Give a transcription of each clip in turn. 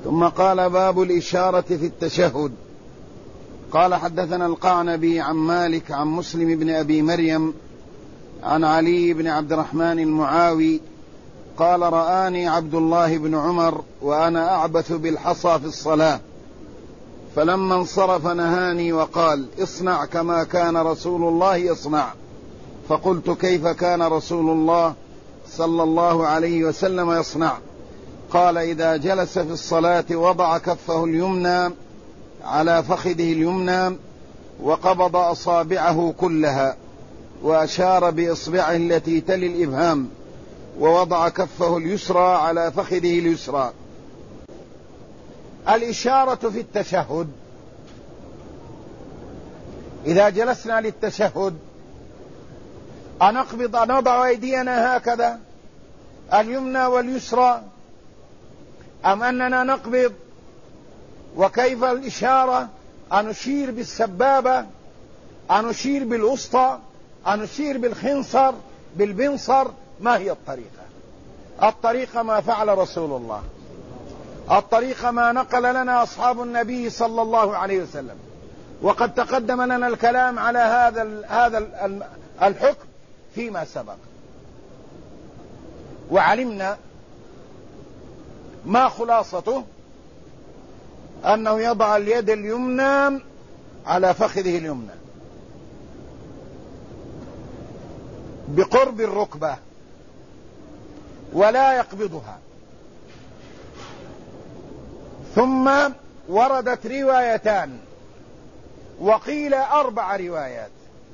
ثم قال: باب الإشارة في التشهد. قال: حدثنا القعنبي عن مالك عن مسلم بن أبي مريم عن علي بن عبد الرحمن المعاوي قال: رآني عبد الله بن عمر وأنا أعبث بالحصى في الصلاة، فلما انصرف نهاني وقال: اصنع كما كان رسول الله يصنع. فقلت: كيف كان رسول الله صلى الله عليه وسلم يصنع؟ قال: إذا جلس في الصلاة وضع كفه اليمنى على فخذه اليمنى وقبض أصابعه كلها وأشار بإصبعه التي تلي الإبهام ووضع كفه اليسرى على فخذه اليسرى. الإشارة في التشهد: إذا جلسنا للتشهد أن نضع أيدينا هكذا اليمنى واليسرى، أم أننا نقبض؟ وكيف الإشارة؟ أنشير بالسبابة، أنشير بالوسطى، أنشير بالخنصر، بالبنصر؟ ما هي الطريقة؟ الطريقة ما فعل رسول الله، الطريقة ما نقل لنا أصحاب النبي صلى الله عليه وسلم. وقد تقدم لنا الكلام على هذا الحكم فيما سبق، وعلمنا ما خلاصته: أنه يضع اليد اليمنى على فخذه اليمنى بقرب الركبة ولا يقبضها. ثم وردت روايتان، وقيل 4 روايات.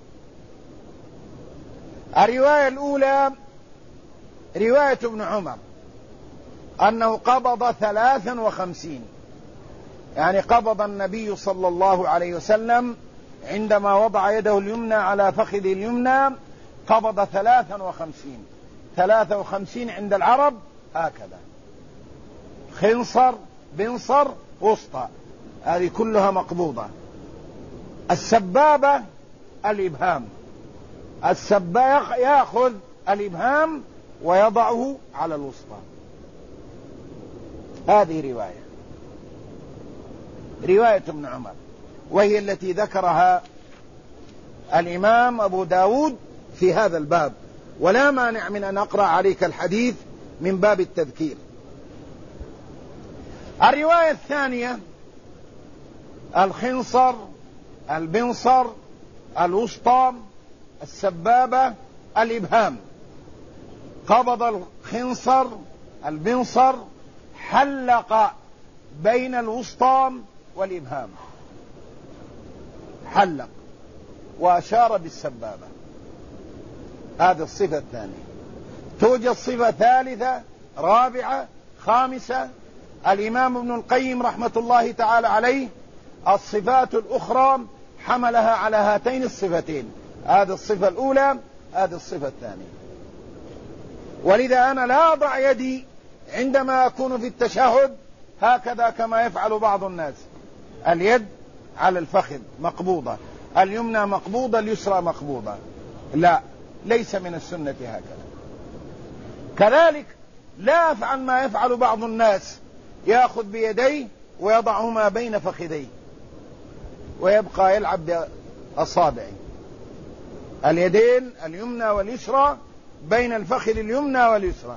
الرواية الأولى رواية ابن عمر أنه قبض 53، يعني قبض النبي صلى الله عليه وسلم عندما وضع يده اليمنى على فخذه اليمنى قبض 53 عند العرب هكذا: خنصر، بنصر، وسطى، هذه كلها مقبوضة. السبابة الإبهام، السباق يأخذ الإبهام ويضعه على الوسطى. هذه رواية ابن عمر، وهي التي ذكرها الإمام أبو داود في هذا الباب، ولا مانع من أن أقرأ عليك الحديث من باب التذكير. الرواية الثانية: الخنصر، البنصر، الوسطى، السبابة، الإبهام. قبض الخنصر، البنصر، حلق بين الوسطى والإبهام، حلق وأشار بالسبابة. هذه الصفة الثانية. توجد صفة ثالثة، رابعة، خامسة. الإمام ابن القيم رحمة الله تعالى عليه الصفات الأخرى حملها على هاتين الصفتين: هذه الصفة الأولى، هذه الصفة الثانية. ولذا أنا لا أضع يدي عندما أكون في التشهد هكذا كما يفعل بعض الناس، اليد على الفخذ مقبوضة، اليمنى مقبوضة، اليسرى مقبوضة. لا، ليس من السنة هكذا. كذلك لا أفعل ما يفعل بعض الناس، يأخذ بيديه ويضعهما بين فخذيه ويبقى يلعب بأصابعه، اليدين اليمنى واليسرى بين الفخذ اليمنى واليسرى،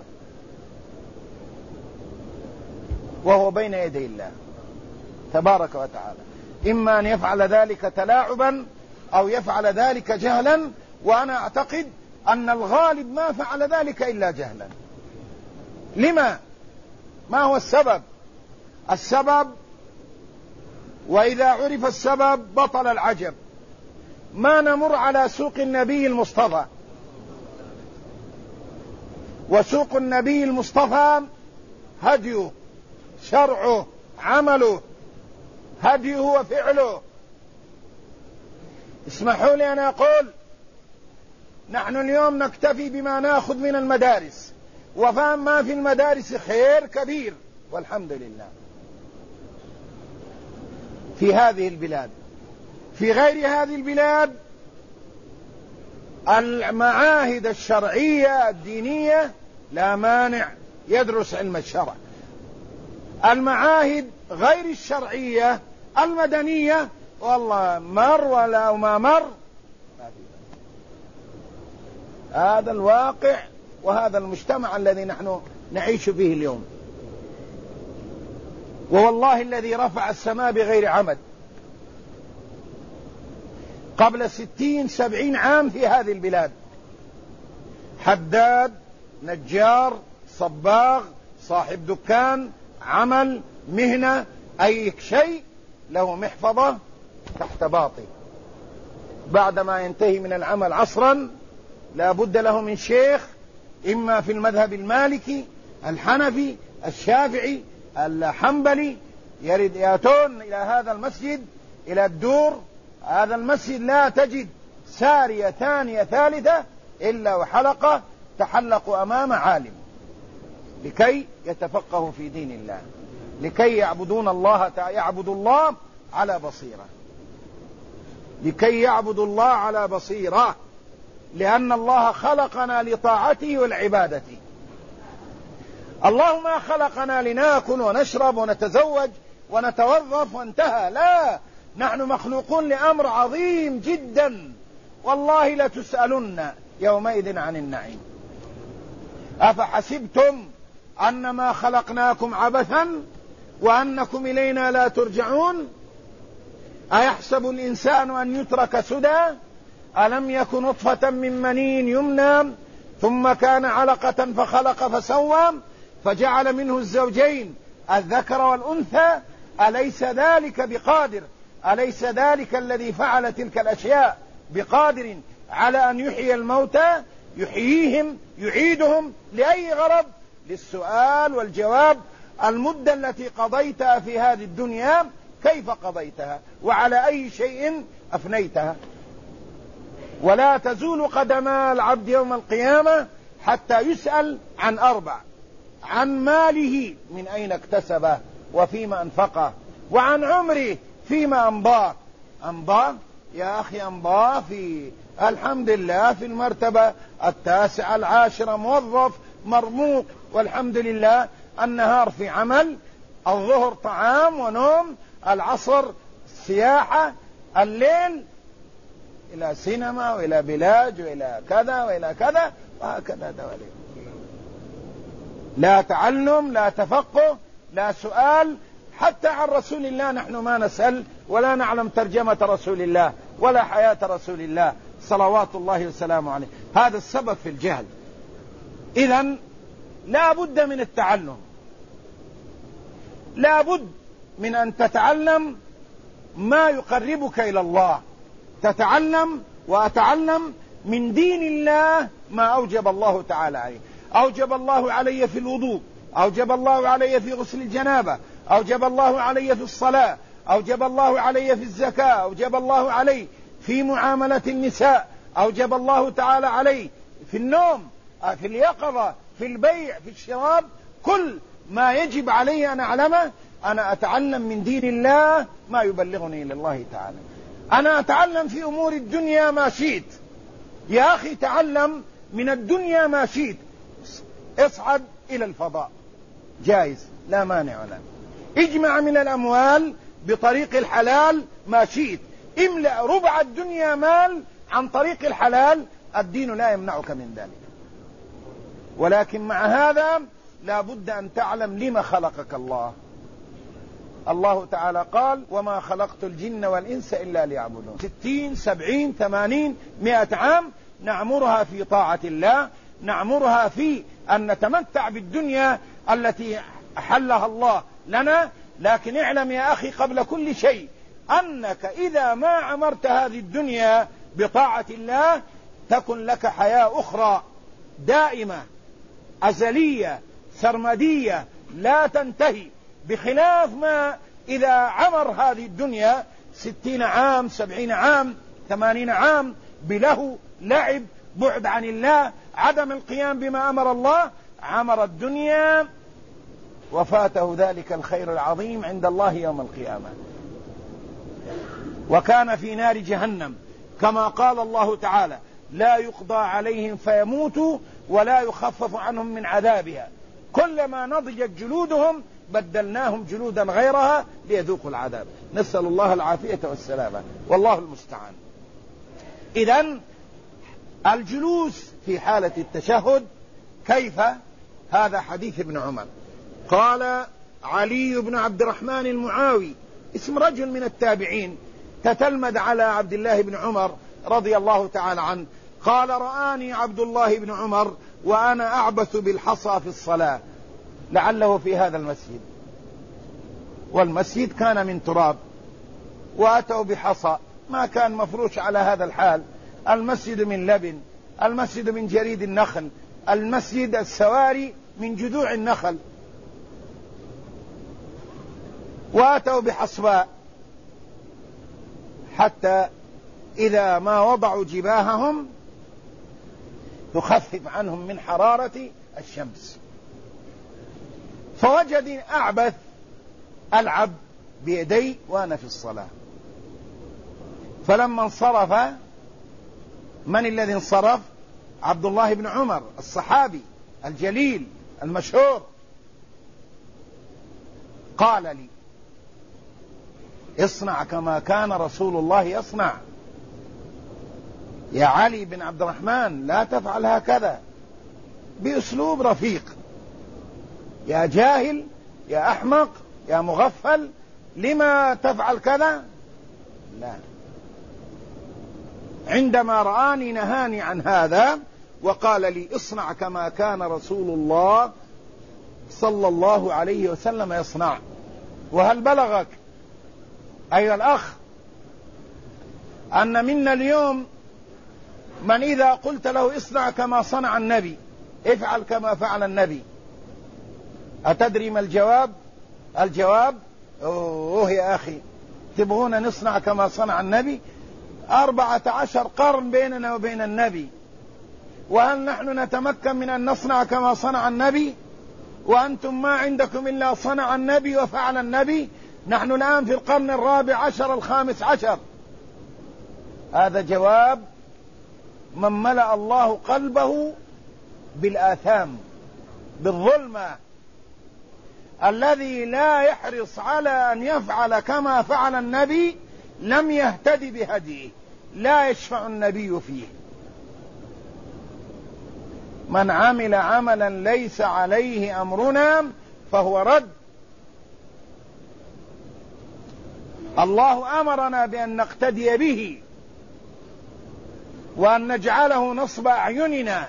وهو بين يدي الله تبارك وتعالى. إما أن يفعل ذلك تلاعبا أو يفعل ذلك جهلا، وأنا أعتقد أن الغالب ما فعل ذلك إلا جهلا. لما؟ ما هو السبب؟ السبب، وإذا عرف السبب بطل العجب. ما نمر على سوق النبي المصطفى، وسوق النبي المصطفى هديه، شرعه، عمله، هديه وفعله. اسمحوا لي أن أقول: نحن اليوم نكتفي بما نأخذ من المدارس، وفهم ما في المدارس خير كبير والحمد لله في هذه البلاد. في غير هذه البلاد المعاهد الشرعية الدينية لا مانع يدرس علم الشرع، المعاهد غير الشرعية المدنية والله مر ولا ما مر. هذا الواقع وهذا المجتمع الذي نحن نعيش فيه اليوم. ووالله الذي رفع السماء بغير عمد قبل 60-70 عام في هذه البلاد، حداد، نجار، صباغ، صاحب دكان، عمل، مهنة، أي شيء له محفظة تحت باطي. بعدما ينتهي من العمل عصرا لا بد له من شيخ، إما في المذهب المالكي، الحنفي، الشافعي، الحنبلي، يأتون إلى هذا المسجد، إلى الدور. هذا المسجد لا تجد سارية ثانية ثالثة إلا وحلقة تحلق أمام عالم لكي يتفقهوا في دين الله، لكي يعبدون الله، يعبدوا الله على بصيرة، لكي يعبدوا الله على بصيرة، لأن الله خلقنا لطاعته والعبادة. الله ما خلقنا لناكل ونشرب ونتزوج ونتوظف وانتهى، لا، نحن مخلوقون لأمر عظيم جدا، والله لتسألن يومئذ عن النعيم. أفحسبتم أنما خلقناكم عبثا وأنكم إلينا لا ترجعون؟ أيحسب الإنسان أن يترك سدى؟ ألم يكن نطفة من مني يمنى ثم كان علقة فخلق فسوى فجعل منه الزوجين الذكر والأنثى؟ أليس ذلك بقادر، أليس ذلك الذي فعل تلك الأشياء بقادر على أن يحيي الموتى؟ يحييهم يعيدهم لأي غرض؟ للسؤال والجواب. المدة التي قضيتها في هذه الدنيا كيف قضيتها وعلى أي شيء أفنيتها؟ ولا تزول قدما العبد يوم القيامة حتى يسأل عن 4: عن ماله من أين اكتسبه وفيما أنفقه، وعن عمره فيما أمضاه. يا أخي أمضاه في الحمد لله في المرتبة 9 10، موظف مرموق والحمد لله، النهار في عمل، الظهر طعام ونوم، العصر سياحة، الليل إلى سينما وإلى بلاج وإلى كذا وإلى كذا، وهكذا دواليك. لا تعلم، لا تفقه، لا سؤال. حتى عن رسول الله نحن ما نسأل ولا نعلم ترجمة رسول الله ولا حياة رسول الله صلوات الله وسلامه عليه. هذا السبب في الجهل. إذن لا بد من التعلم، لا بد من أن تتعلم ما يقربك إلى الله. تتعلم وأتعلم من دين الله ما أوجب الله تعالى عليه. أوجب الله علي في الوضوء، أوجب الله علي في غسل الجنابة، أوجب الله علي في الصلاة، أوجب الله علي في الزكاة، أوجب الله علي في معاملة النساء، أوجب الله تعالى علي في النوم، في اليقظة، في البيع، في الشراب. كل ما يجب علي أن أعلمه. أنا أتعلم من دين الله ما يبلغني إلى الله تعالى. أنا أتعلم في أمور الدنيا ما شئت. يا أخي تعلم من الدنيا ما شئت. اصعد إلى الفضاء جائز، لا مانع له. اجمع من الأموال بطريق الحلال ما شئت. املأ ربع الدنيا مال عن طريق الحلال، الدين لا يمنعك من ذلك. ولكن مع هذا لا بد أن تعلم لما خلقك الله. الله تعالى قال: وما خلقت الجن والإنس إلا ليعبدون. 60 70 80 100 عام نعمرها في طاعة الله، نعمرها في أن نتمتع بالدنيا التي أحلها الله لنا. لكن اعلم يا أخي قبل كل شيء أنك إذا ما عمرت هذه الدنيا بطاعة الله تكن لك حياة أخرى دائمة أزلية سرمدية لا تنتهي، بخلاف ما إذا عمر هذه الدنيا 60 عام 70 عام 80 عام بله لعب، بعد عن الله، عدم القيام بما أمر الله، عمر الدنيا وفاته ذلك الخير العظيم عند الله يوم القيامة، وكان في نار جهنم كما قال الله تعالى: لا يقضى عليهم فيموتوا ولا يخفف عنهم من عذابها، كلما نضجت جلودهم بدلناهم جلودا غيرها ليذوقوا العذاب. نسأل الله العافية والسلامة، والله المستعان. إذن الجلوس في حالة التشهد كيف؟ هذا حديث ابن عمر. قال علي بن عبد الرحمن المعاوي، اسم رجل من التابعين، تتلمذ على عبد الله بن عمر رضي الله تعالى عنه، قال رآني عبد الله بن عمر وأنا أعبث بالحصى في الصلاة، لعله في هذا المسجد، والمسجد كان من تراب، وأتوا بحصى ما كان مفروش على هذا الحال، المسجد من لبن، المسجد من جريد النخل، المسجد السواري من جذوع النخل، واتوا بحصباء حتى إذا ما وضعوا جباههم تخفف عنهم من حرارة الشمس، فوجد أعبث ألعب بيدي وأنا في الصلاة. فلما انصرف، من الذي انصرف؟ عبد الله بن عمر الصحابي الجليل المشهور، قال لي اصنع كما كان رسول الله يصنع. يا علي بن عبد الرحمن لا تفعل هكذا، بأسلوب رفيق. يا جاهل، يا أحمق، يا مغفل، لما تفعل كذا؟ لا. عندما رآني نهاني عن هذا وقال لي اصنع كما كان رسول الله صلى الله عليه وسلم يصنع. وهل بلغك أيها الأخ أن منا اليوم من إذا قلت له اصنع كما صنع النبي، افعل كما فعل النبي، أتدري ما الجواب؟ الجواب أوه يا أخي، تبغون نصنع كما صنع النبي؟ 14 قرن بيننا وبين النبي، وهل نحن نتمكن من أن نصنع كما صنع النبي؟ وأنتم ما عندكم إلا صنع النبي وفعل النبي. نحن الآن في القرن 14 15. هذا جواب من ملأ الله قلبه بالآثام بالظلمة، الذي لا يحرص على أن يفعل كما فعل النبي لم يهتدي بهديه، لا يشفع النبي فيه. من عمل عملا ليس عليه أمرنا فهو رد. الله أمرنا بأن نقتدي به وأن نجعله نصب أعيننا،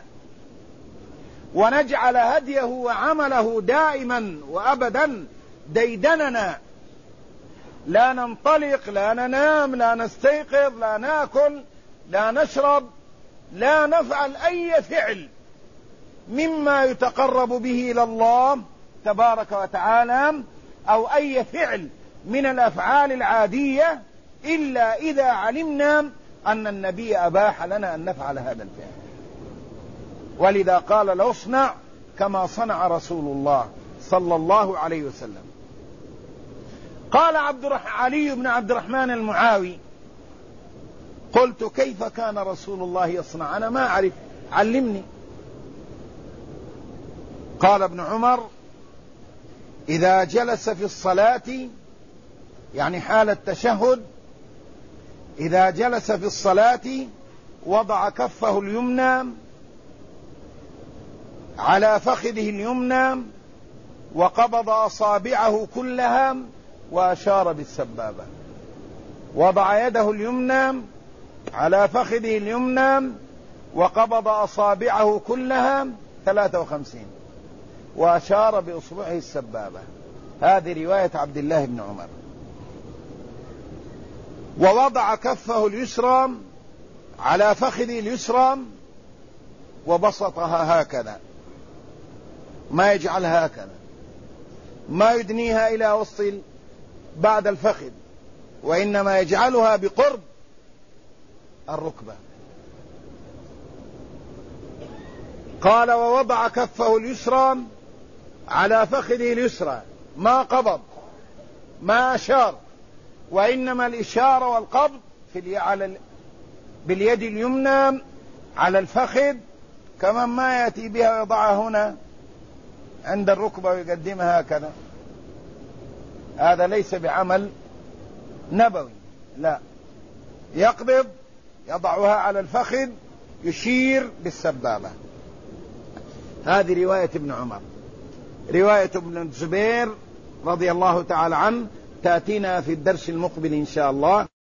ونجعل هديه وعمله دائما وأبدا ديدننا، لا ننطلق، لا ننام، لا نستيقظ، لا نأكل، لا نشرب، لا نفعل أي فعل مما يتقرب به إلى الله تبارك وتعالى، أو أي فعل من الأفعال العادية، إلا إذا علمنا أن النبي أباح لنا أن نفعل هذا الفعل. ولذا قال له اصنع كما صنع رسول الله صلى الله عليه وسلم. قال علي بن عبد الرحمن المعاوي قلت كيف كان رسول الله يصنع؟ أنا ما أعرف، علمني. قال ابن عمر إذا جلس في الصلاة، يعني حال التشهد، إذا جلس في الصلاة وضع كفه اليمنى على فخذه اليمنى وقبض أصابعه كلها وأشار بالسبابة. وضع يده اليمنى على فخذه اليمنى وقبض أصابعه كلها 53 وأشار بأصبعه السبابة. هذه رواية عبد الله بن عمر. ووضع كفه اليسرى على فخذه اليسرى وبسطها هكذا، ما يجعلها هكذا، ما يدنيها إلى وسط بعد الفخذ، وإنما يجعلها بقرب الركبة. قال ووضع كفه اليسرى على فخذه اليسرى، ما قبض ما أشار، وإنما الإشارة والقبض باليد اليمنى على الفخذ، كما ما يأتي بها ويضعها هنا عند الركبة ويقدمها هكذا. هذا ليس بعمل نبوي، لا، يقبض يضعها على الفخذ يشير بالسبابة. هذه رواية ابن عمر. رواية ابن الزبير رضي الله تعالى عنه تأتينا في الدرس المقبل إن شاء الله.